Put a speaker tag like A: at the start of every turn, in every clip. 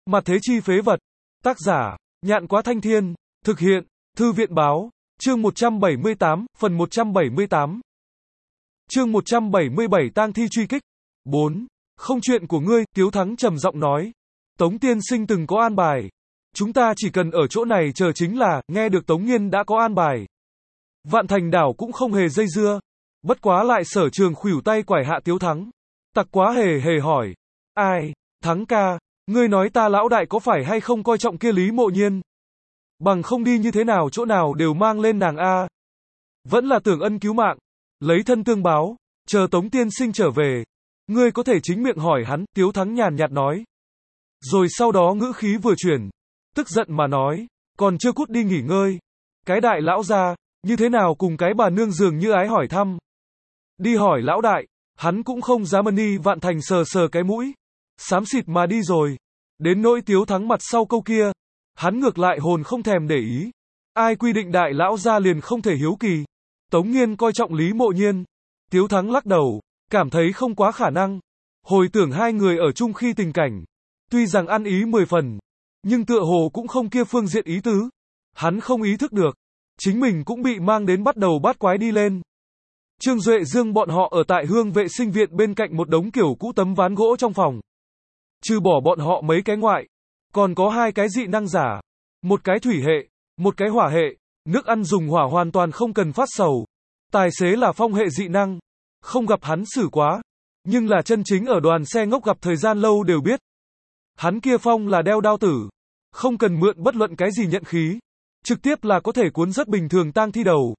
A: Mặt thế chi phế vật. Tác giả, Nhạn Quá Thanh Thiên. Thực hiện, Thư viện Báo. Chương 178, phần 178. Chương 177 tang thi truy kích. 4. Không chuyện của ngươi, Tiếu Thắng trầm giọng nói. Tống tiên sinh từng có an bài. Chúng ta chỉ cần ở chỗ này chờ chính là, nghe được Tống Nghiên đã có an bài. Vạn Thành Đảo cũng không hề dây dưa. Bất quá lại Sở Trường khuỷu tay quải hạ Tiếu Thắng. Tặc Quá hề hề hỏi. Ai, Thắng ca, ngươi nói ta lão đại có phải hay không coi trọng kia Lý Mộ Nhiên? Bằng không đi như thế nào chỗ nào đều mang lên nàng a. Vẫn là tưởng ân cứu mạng, lấy thân tương báo, chờ Tống tiên sinh trở về. Ngươi có thể chính miệng hỏi hắn, Tiếu Thắng nhàn nhạt nói. Rồi sau đó ngữ khí vừa chuyển, tức giận mà nói, còn chưa cút đi nghỉ ngơi. Cái đại lão gia, như thế nào cùng cái bà nương dường như ái hỏi thăm. Đi hỏi lão đại, hắn cũng không dám ân Vạn Thành sờ sờ cái mũi, xám xịt mà đi rồi. Đến nỗi Tiếu Thắng mặt sau câu kia, hắn ngược lại hồn không thèm để ý. Ai quy định đại lão gia liền không thể hiếu kỳ. Tống Nghiên coi trọng Lý Mộ Nhiên. Tiếu Thắng lắc đầu, cảm thấy không quá khả năng. Hồi tưởng hai người ở chung khi tình cảnh, tuy rằng ăn ý 10 phần, nhưng tựa hồ cũng không kia phương diện ý tứ. Hắn không ý thức được, chính mình cũng bị mang đến bắt đầu bát quái đi lên. Trương Duệ Dương bọn họ ở tại Hương Vệ Sinh Viện bên cạnh một đống kiểu cũ tấm ván gỗ trong phòng. Trừ bỏ bọn họ mấy cái ngoại, còn có hai cái dị năng giả, một cái thủy hệ, một cái hỏa hệ, nước ăn dùng hỏa hoàn toàn không cần phát sầu. Tài xế là phong hệ dị năng, không gặp hắn xử quá, nhưng là chân chính ở đoàn xe ngốc gặp thời gian lâu đều biết. Hắn kia phong là đeo đao tử, không cần mượn bất luận cái gì nhận khí, trực tiếp là có thể cuốn rất bình thường tang thi đầu.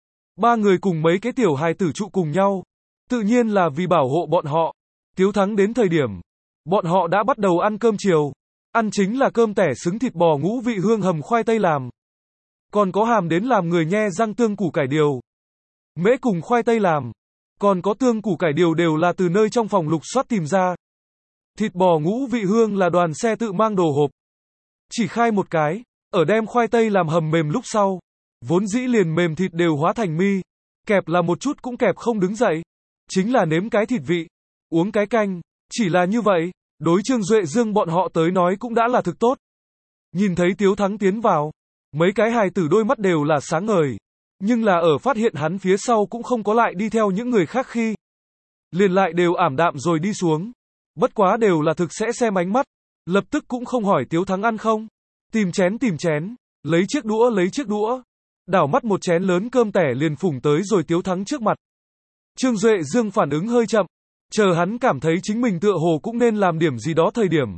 A: Ba người cùng mấy cái tiểu hài tử trụ cùng nhau, tự nhiên là vì bảo hộ bọn họ. Tiếu Thắng đến thời điểm, bọn họ đã bắt đầu ăn cơm chiều, ăn chính là cơm tẻ xứng thịt bò ngũ vị hương hầm khoai tây làm. Còn có hàm đến làm người nhe răng tương củ cải điều. Mễ cùng khoai tây làm, còn có tương củ cải điều đều là từ nơi trong phòng lục soát tìm ra. Thịt bò ngũ vị hương là đoàn xe tự mang đồ hộp. Chỉ khai một cái, ở đem khoai tây làm hầm mềm lúc sau, vốn dĩ liền mềm thịt đều hóa thành mi, kẹp là một chút cũng kẹp không đứng dậy. Chính là nếm cái thịt vị, uống cái canh, chỉ là như vậy, đối Trương Duệ Dương bọn họ tới nói cũng đã là thực tốt. Nhìn thấy Tiếu Thắng tiến vào, mấy cái hài tử đôi mắt đều là sáng ngời, nhưng là ở phát hiện hắn phía sau cũng không có lại đi theo những người khác khi, liền lại đều ảm đạm rồi đi xuống. Bất quá đều là thực sẽ xem ánh mắt, lập tức cũng không hỏi Tiếu Thắng ăn không, tìm chén, lấy chiếc đũa, đảo mắt một chén lớn cơm tẻ liền phủng tới rồi Tiếu Thắng trước mặt. Trương Duệ Dương phản ứng hơi chậm, chờ hắn cảm thấy chính mình tựa hồ cũng nên làm điểm gì đó thời điểm.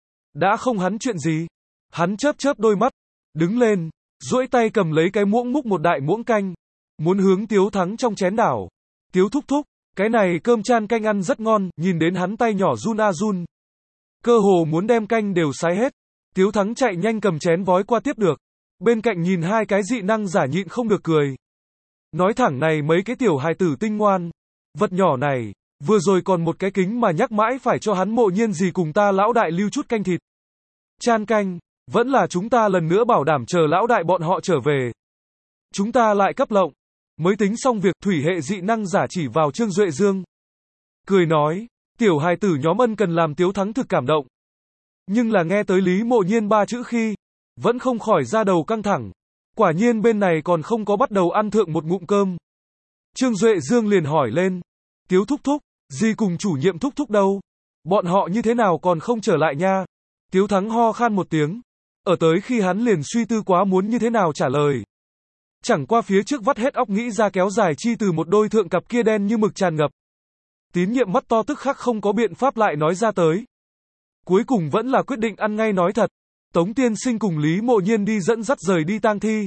A: Đã không hắn chuyện gì, hắn chớp đôi mắt, đứng lên, duỗi tay cầm lấy cái muỗng múc một đại muỗng canh, muốn hướng Tiếu Thắng trong chén đảo. Tiếu thúc thúc, cái này cơm chan canh ăn rất ngon, nhìn đến hắn tay nhỏ run a run. Cơ hồ muốn đem canh đều sái hết. Tiếu Thắng chạy nhanh cầm chén vói qua tiếp được. Bên cạnh nhìn hai cái dị năng giả nhịn không được cười. Nói thẳng này mấy cái tiểu hài tử tinh ngoan. Vật nhỏ này, vừa rồi còn một cái kính mà nhắc mãi phải cho hắn Mộ Nhiên gì cùng ta lão đại lưu chút canh thịt. Chan canh, vẫn là chúng ta lần nữa bảo đảm chờ lão đại bọn họ trở về. Chúng ta lại cấp lộng. Mới tính xong việc thủy hệ dị năng giả chỉ vào Trương Duệ Dương. Cười nói, tiểu hài tử nhóm ân cần làm Tiếu Thắng thực cảm động. Nhưng là nghe tới Lý Mộ Nhiên ba chữ khi, vẫn không khỏi ra đầu căng thẳng. Quả nhiên bên này còn không có bắt đầu ăn thượng một ngụm cơm. Trương Duệ Dương liền hỏi lên, Tiếu thúc thúc, gì cùng chủ nhiệm thúc thúc đâu? Bọn họ như thế nào còn không trở lại nha? Tiếu Thắng ho khan một tiếng. Ở tới khi hắn liền suy tư quá muốn như thế nào trả lời. Chẳng qua phía trước vắt hết óc nghĩ ra kéo dài chi từ một đôi thượng cặp kia đen như mực tràn ngập. Tín nhiệm mắt to tức khắc không có biện pháp lại nói ra tới. Cuối cùng vẫn là quyết định ăn ngay nói thật. Tống tiên sinh cùng Lý Mộ Nhiên đi dẫn dắt rời đi tang thi.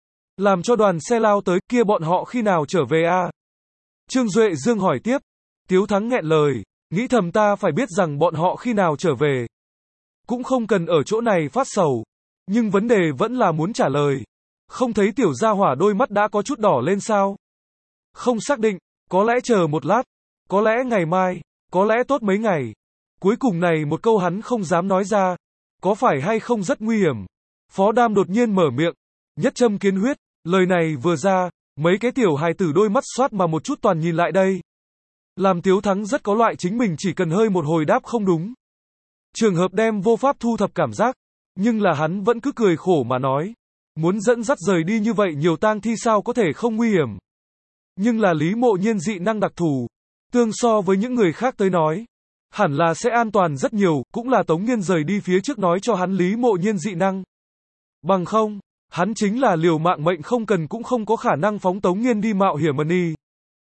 A: Làm cho đoàn xe lao tới, kia bọn họ khi nào trở về a? Trương Duệ Dương hỏi tiếp. Tiếu Thắng nghẹn lời, nghĩ thầm ta phải biết rằng bọn họ khi nào trở về. Cũng không cần ở chỗ này phát sầu. Nhưng vấn đề vẫn là muốn trả lời. Không thấy tiểu gia hỏa đôi mắt đã có chút đỏ lên sao? Không xác định, có lẽ chờ một lát, có lẽ ngày mai, có lẽ tốt mấy ngày. Cuối cùng này một câu hắn không dám nói ra. Có phải hay không rất nguy hiểm? Phó Đam đột nhiên mở miệng, nhất châm kiến huyết, lời này vừa ra, mấy cái tiểu hài tử đôi mắt xoát mà một chút toàn nhìn lại đây. Làm Tiếu Thắng rất có loại chính mình chỉ cần hơi một hồi đáp không đúng. Trường hợp đem vô pháp thu thập cảm giác, nhưng là hắn vẫn cứ cười khổ mà nói. Muốn dẫn dắt rời đi như vậy nhiều tang thi sao có thể không nguy hiểm. Nhưng là Lý Mộ Nhiên dị năng đặc thù, tương so với những người khác tới nói, hẳn là sẽ an toàn rất nhiều, cũng là Tống Nghiên rời đi phía trước nói cho hắn Lý Mộ Nhiên dị năng. Bằng không, hắn chính là liều mạng mệnh không cần cũng không có khả năng phóng Tống Nghiên đi mạo hiểm đi.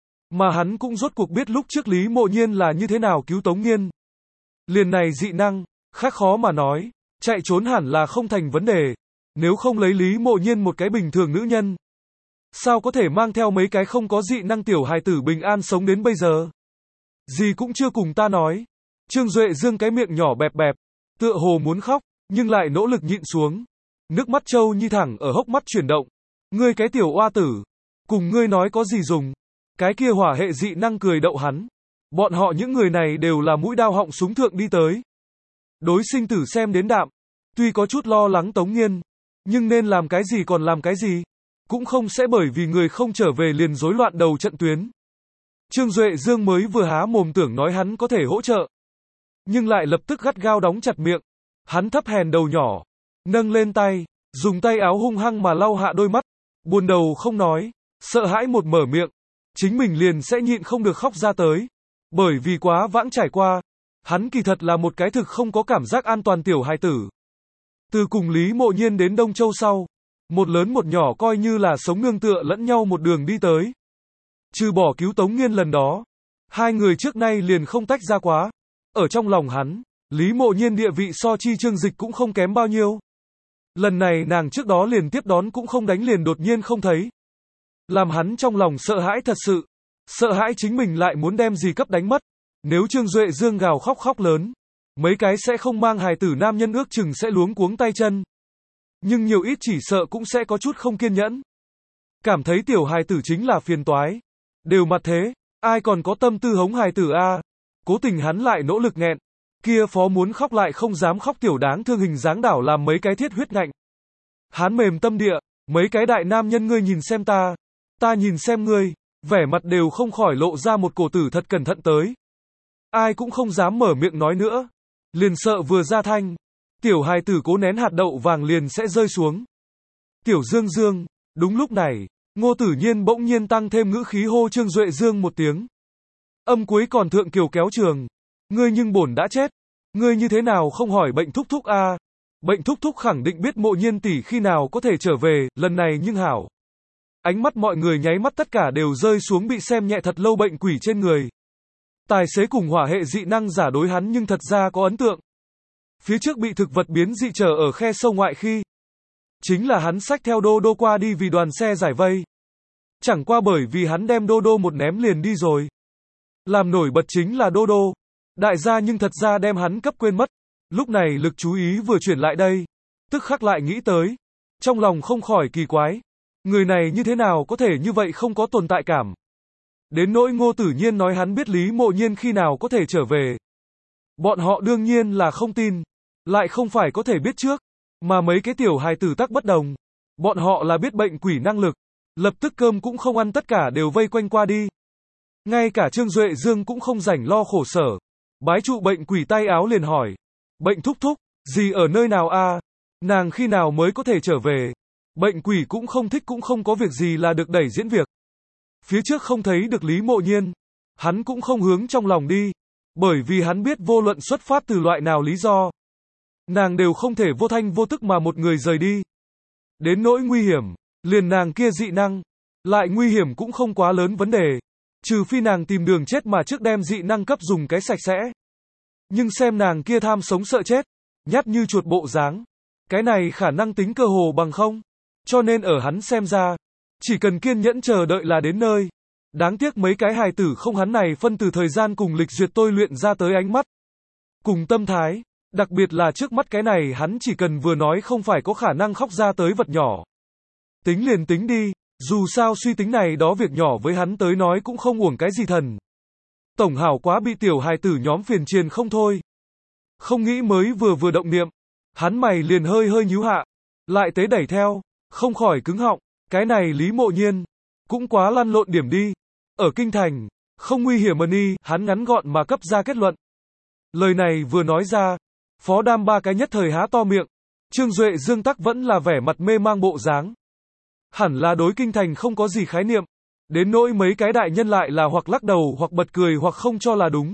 A: Mà hắn cũng rốt cuộc biết lúc trước Lý Mộ Nhiên là như thế nào cứu Tống Nghiên. Liền này dị năng, khác khó mà nói, chạy trốn hẳn là không thành vấn đề, nếu không lấy Lý Mộ Nhiên một cái bình thường nữ nhân. Sao có thể mang theo mấy cái không có dị năng tiểu hài tử bình an sống đến bây giờ? Gì cũng chưa cùng ta nói. Trương Duệ Dương cái miệng nhỏ bẹp bẹp, tựa hồ muốn khóc, nhưng lại nỗ lực nhịn xuống. Nước mắt Châu Nhi thẳng ở hốc mắt chuyển động. Ngươi cái tiểu oa tử, cùng ngươi nói có gì dùng? Cái kia hỏa hệ dị năng cười đậu hắn. Bọn họ những người này đều là mũi đao họng súng thượng đi tới. Đối sinh tử xem đến đạm. Tuy có chút lo lắng Tống Nghiên, nhưng nên làm cái gì còn làm cái gì. Cũng không sẽ bởi vì người không trở về liền rối loạn đầu trận tuyến. Trương Duệ Dương mới vừa há mồm tưởng nói hắn có thể hỗ trợ. Nhưng lại lập tức gắt gao đóng chặt miệng. Hắn thấp hèn đầu nhỏ, nâng lên tay, dùng tay áo hung hăng mà lau hạ đôi mắt. Buồn đầu không nói, sợ hãi một mở miệng, chính mình liền sẽ nhịn không được khóc ra tới. Bởi vì quá vãng trải qua, hắn kỳ thật là một cái thực không có cảm giác an toàn tiểu hài tử. Từ cùng Lý Mộ Nhiên đến Đông Châu sau, một lớn một nhỏ coi như là sống nương tựa lẫn nhau một đường đi tới. Trừ bỏ cứu Tống Nghiên lần đó, hai người trước nay liền không tách ra quá. Ở trong lòng hắn, Lý Mộ Nhiên địa vị so chi Trương Dịch cũng không kém bao nhiêu. Lần này nàng trước đó liền tiếp đón cũng không đánh liền đột nhiên không thấy. Làm hắn trong lòng sợ hãi thật sự. Sợ hãi chính mình lại muốn đem gì cấp đánh mất. Nếu Trương Duệ Dương gào khóc khóc lớn, mấy cái sẽ không mang hài tử nam nhân ước chừng sẽ luống cuống tay chân. Nhưng nhiều ít chỉ sợ cũng sẽ có chút không kiên nhẫn. Cảm thấy tiểu hài tử chính là phiền toái. Đều mặt thế, ai còn có tâm tư hống hài tử a? Cố tình hắn lại nỗ lực nghẹn. Kia phó muốn khóc lại không dám khóc tiểu đáng thương hình dáng đảo làm mấy cái thiết huyết ngạnh. Hắn mềm tâm địa, mấy cái đại nam nhân ngươi nhìn xem ta nhìn xem ngươi, vẻ mặt đều không khỏi lộ ra một cổ tử thật cẩn thận tới. Ai cũng không dám mở miệng nói nữa. Liền sợ vừa ra thanh, tiểu hài tử cố nén hạt đậu vàng liền sẽ rơi xuống. Tiểu Dương Dương, đúng lúc này, Ngô Tử Nhiên bỗng nhiên tăng thêm ngữ khí hô Trương Duệ Dương một tiếng. Âm cuối còn thượng kiều kéo trường. Ngươi nhưng bổn đã chết. Ngươi như thế nào không hỏi bệnh thúc thúc a? Bệnh thúc thúc khẳng định biết Mộ Nhiên tỷ khi nào có thể trở về, lần này nhưng hảo. Ánh mắt mọi người nháy mắt tất cả đều rơi xuống bị xem nhẹ thật lâu bệnh quỷ trên người. Tài xế cùng hỏa hệ dị năng giả đối hắn nhưng thật ra có ấn tượng. Phía trước bị thực vật biến dị trở ở khe sâu ngoại khi. Chính là hắn xách theo Đô Đô qua đi vì đoàn xe giải vây. Chẳng qua bởi vì hắn đem Đô Đô một ném liền đi rồi. Làm nổi bật chính là Đô Đô. Đại gia nhưng thật ra đem hắn cấp quên mất. Lúc này lực chú ý vừa chuyển lại đây. Tức khắc lại nghĩ tới. Trong lòng không khỏi kỳ quái. Người này như thế nào có thể như vậy không có tồn tại cảm. Đến nỗi Ngô Tử Nhiên nói hắn biết Lý Mộ Nhiên khi nào có thể trở về. Bọn họ đương nhiên là không tin. Lại không phải có thể biết trước. Mà mấy cái tiểu hài tử tắc bất đồng. Bọn họ là biết bệnh quỷ năng lực. Lập tức cơm cũng không ăn tất cả đều vây quanh qua đi. Ngay cả Trương Duệ Dương cũng không rảnh lo khổ sở. Bái trụ bệnh quỷ tay áo liền hỏi. Bệnh thúc thúc, gì ở nơi nào a? Nàng khi nào mới có thể trở về? Bệnh quỷ cũng không thích cũng không có việc gì là được đẩy diễn việc. Phía trước không thấy được Lý Mộ Nhiên. Hắn cũng không hướng trong lòng đi. Bởi vì hắn biết vô luận xuất phát từ loại nào lý do. Nàng đều không thể vô thanh vô tức mà một người rời đi. Đến nỗi nguy hiểm, liền nàng kia dị năng. Lại nguy hiểm cũng không quá lớn vấn đề. Trừ phi nàng tìm đường chết mà trước đem dị năng cấp dùng cái sạch sẽ. Nhưng xem nàng kia tham sống sợ chết, nhát như chuột bộ dáng. Cái này khả năng tính cơ hồ bằng không. Cho nên ở hắn xem ra, chỉ cần kiên nhẫn chờ đợi là đến nơi. Đáng tiếc mấy cái hài tử không hắn này phân từ thời gian cùng lịch duyệt tôi luyện ra tới ánh mắt. Cùng tâm thái, đặc biệt là trước mắt cái này hắn chỉ cần vừa nói không phải có khả năng khóc ra tới vật nhỏ. Tính liền tính đi, dù sao suy tính này đó việc nhỏ với hắn tới nói cũng không uổng cái gì thần. Tổng hảo quá bị tiểu hài tử nhóm phiền triền không thôi. Không nghĩ mới vừa động niệm, hắn mày liền hơi hơi nhíu hạ, lại tế đẩy theo, không khỏi cứng họng, cái này Lý Mộ Nhiên, cũng quá lăn lộn điểm đi. Ở kinh thành, không nguy hiểm đi, hắn ngắn gọn mà cấp ra kết luận. Lời này vừa nói ra, Phó Đam ba cái nhất thời há to miệng. Trương Duệ Dương tắc vẫn là vẻ mặt mê mang bộ dáng. Hẳn là đối kinh thành không có gì khái niệm. Đến nỗi mấy cái đại nhân lại là hoặc lắc đầu hoặc bật cười hoặc không cho là đúng.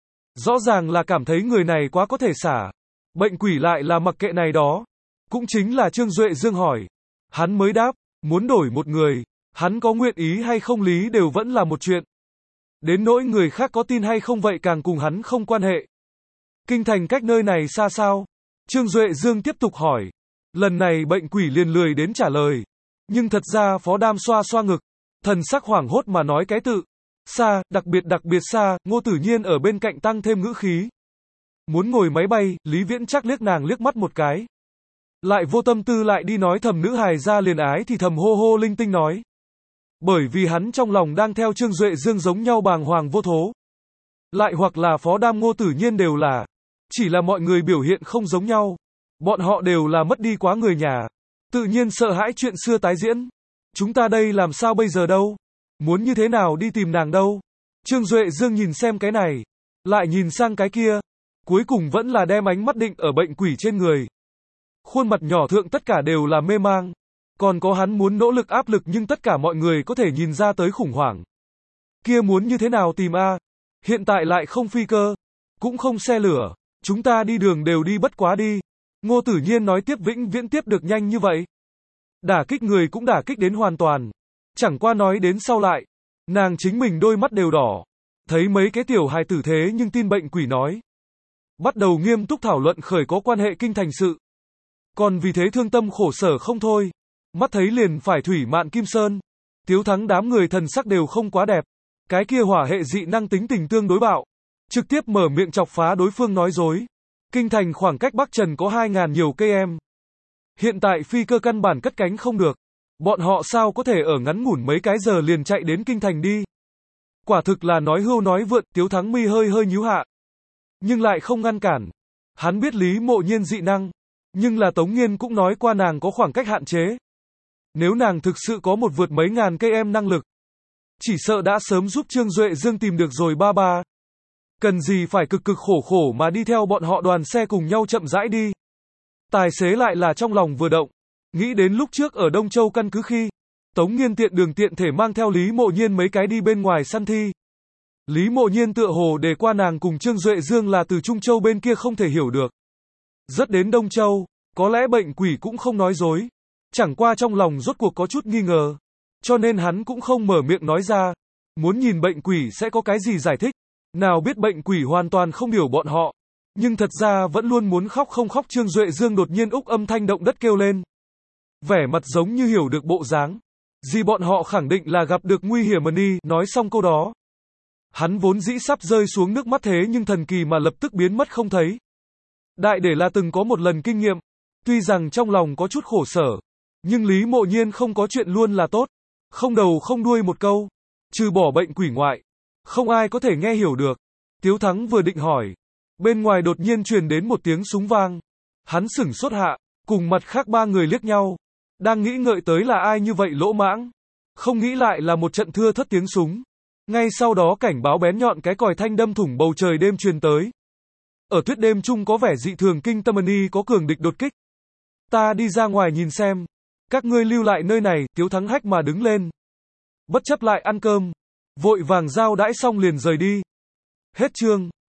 A: Rõ ràng là cảm thấy người này quá có thể xả. Bệnh quỷ lại là mặc kệ này đó. Cũng chính là Trương Duệ Dương hỏi. Hắn mới đáp, muốn đổi một người. Hắn có nguyện ý hay không lý đều vẫn là một chuyện. Đến nỗi người khác có tin hay không vậy càng cùng hắn không quan hệ. Kinh thành cách nơi này xa sao? Trương Duệ Dương tiếp tục hỏi. Lần này bệnh quỷ liền lười đến trả lời. Nhưng thật ra Phó Đam xoa xoa ngực. Thần sắc hoảng hốt mà nói cái tự. Xa, đặc biệt xa, Ngô Tử Nhiên ở bên cạnh tăng thêm ngữ khí. Muốn ngồi máy bay, Lý Viễn chắc liếc nàng liếc mắt một cái. Lại vô tâm tư lại đi nói thầm nữ hài ra liền ái thì thầm hô hô linh tinh nói. Bởi vì hắn trong lòng đang theo Trương Duệ Dương giống nhau bàng hoàng vô thố. Lại hoặc là Phó Đam Ngô Tử Nhiên đều là. Chỉ là mọi người biểu hiện không giống nhau. Bọn họ đều là mất đi quá người nhà. Tự nhiên sợ hãi chuyện xưa tái diễn. Chúng ta đây làm sao bây giờ đâu? Muốn như thế nào đi tìm nàng đâu? Trương Duệ Dương nhìn xem cái này. Lại nhìn sang cái kia. Cuối cùng vẫn là đem ánh mắt định ở bệnh quỷ trên người. Khuôn mặt nhỏ thượng tất cả đều là mê mang. Còn có hắn muốn nỗ lực áp lực nhưng tất cả mọi người có thể nhìn ra tới khủng hoảng. Kia muốn như thế nào tìm a? Hiện tại lại không phi cơ. Cũng không xe lửa. Chúng ta đi đường đều đi bất quá đi. Ngô Tử Nhiên nói tiếp vĩnh viễn tiếp được nhanh như vậy. Đả kích người cũng đả kích đến hoàn toàn. Chẳng qua nói đến sau lại. Nàng chính mình đôi mắt đều đỏ. Thấy mấy cái tiểu hài tử thế nhưng tin bệnh quỷ nói. Bắt đầu nghiêm túc thảo luận khởi có quan hệ kinh thành sự. Còn vì thế thương tâm khổ sở không thôi. Mắt thấy liền phải thủy mạn kim sơn. Tiếu Thắng đám người thần sắc đều không quá đẹp. Cái kia hỏa hệ dị năng tính tình tương đối bạo. Trực tiếp mở miệng chọc phá đối phương nói dối. Kinh thành khoảng cách Bắc Trần có 2.000 nhiều cây em. Hiện tại phi cơ căn bản cất cánh không được. Bọn họ sao có thể ở ngắn ngủn mấy cái giờ liền chạy đến kinh thành đi. Quả thực là nói hưu nói vượn, Tiếu Thắng mi hơi hơi nhíu hạ. Nhưng lại không ngăn cản. Hắn biết Lý Mộ Nhiên dị năng. Nhưng là Tống Nghiên cũng nói qua nàng có khoảng cách hạn chế. Nếu nàng thực sự có một vượt mấy ngàn cây em năng lực. Chỉ sợ đã sớm giúp Trương Duệ Dương tìm được rồi ba ba. Cần gì phải cực cực khổ khổ mà đi theo bọn họ đoàn xe cùng nhau chậm rãi đi. Tài xế lại là trong lòng vừa động. Nghĩ đến lúc trước ở Đông Châu căn cứ khi. Tống Nghiên tiện đường tiện thể mang theo Lý Mộ Nhiên mấy cái đi bên ngoài săn thi. Lý Mộ Nhiên tựa hồ để qua nàng cùng Trương Duệ Dương là từ Trung Châu bên kia không thể hiểu được. Rất đến Đông Châu, có lẽ bệnh quỷ cũng không nói dối. Chẳng qua trong lòng rốt cuộc có chút nghi ngờ. Cho nên hắn cũng không mở miệng nói ra. Muốn nhìn bệnh quỷ sẽ có cái gì giải thích. Nào biết bệnh quỷ hoàn toàn không hiểu bọn họ. Nhưng thật ra vẫn luôn muốn khóc không khóc. Trương Duệ Dương đột nhiên úc âm thanh động đất kêu lên. Vẻ mặt giống như hiểu được bộ dáng. Gì bọn họ khẳng định là gặp được nguy hiểm mà đi. Nói xong câu đó. Hắn vốn dĩ sắp rơi xuống nước mắt thế nhưng thần kỳ mà lập tức biến mất không thấy. Đại để là từng có một lần kinh nghiệm. Tuy rằng trong lòng có chút khổ sở. Nhưng Lý Mộ Nhiên không có chuyện luôn là tốt. Không đầu không đuôi một câu. Trừ bỏ bệnh quỷ ngoại. Không ai có thể nghe hiểu được. Tiếu Thắng vừa định hỏi. Bên ngoài đột nhiên truyền đến một tiếng súng vang. Hắn sửng sốt hạ. Cùng mặt khác ba người liếc nhau. Đang nghĩ ngợi tới là ai như vậy lỗ mãng. Không nghĩ lại là một trận thưa thất tiếng súng. Ngay sau đó cảnh báo bén nhọn cái còi thanh đâm thủng bầu trời đêm truyền tới. Ở tuyết đêm chung có vẻ dị thường kinh tâm ni có cường địch đột kích. Ta đi ra ngoài nhìn xem. Các ngươi lưu lại nơi này. Tiếu Thắng hách mà đứng lên. Bất chấp lại ăn cơm. Vội vàng giao đãi xong liền rời đi. Hết chương.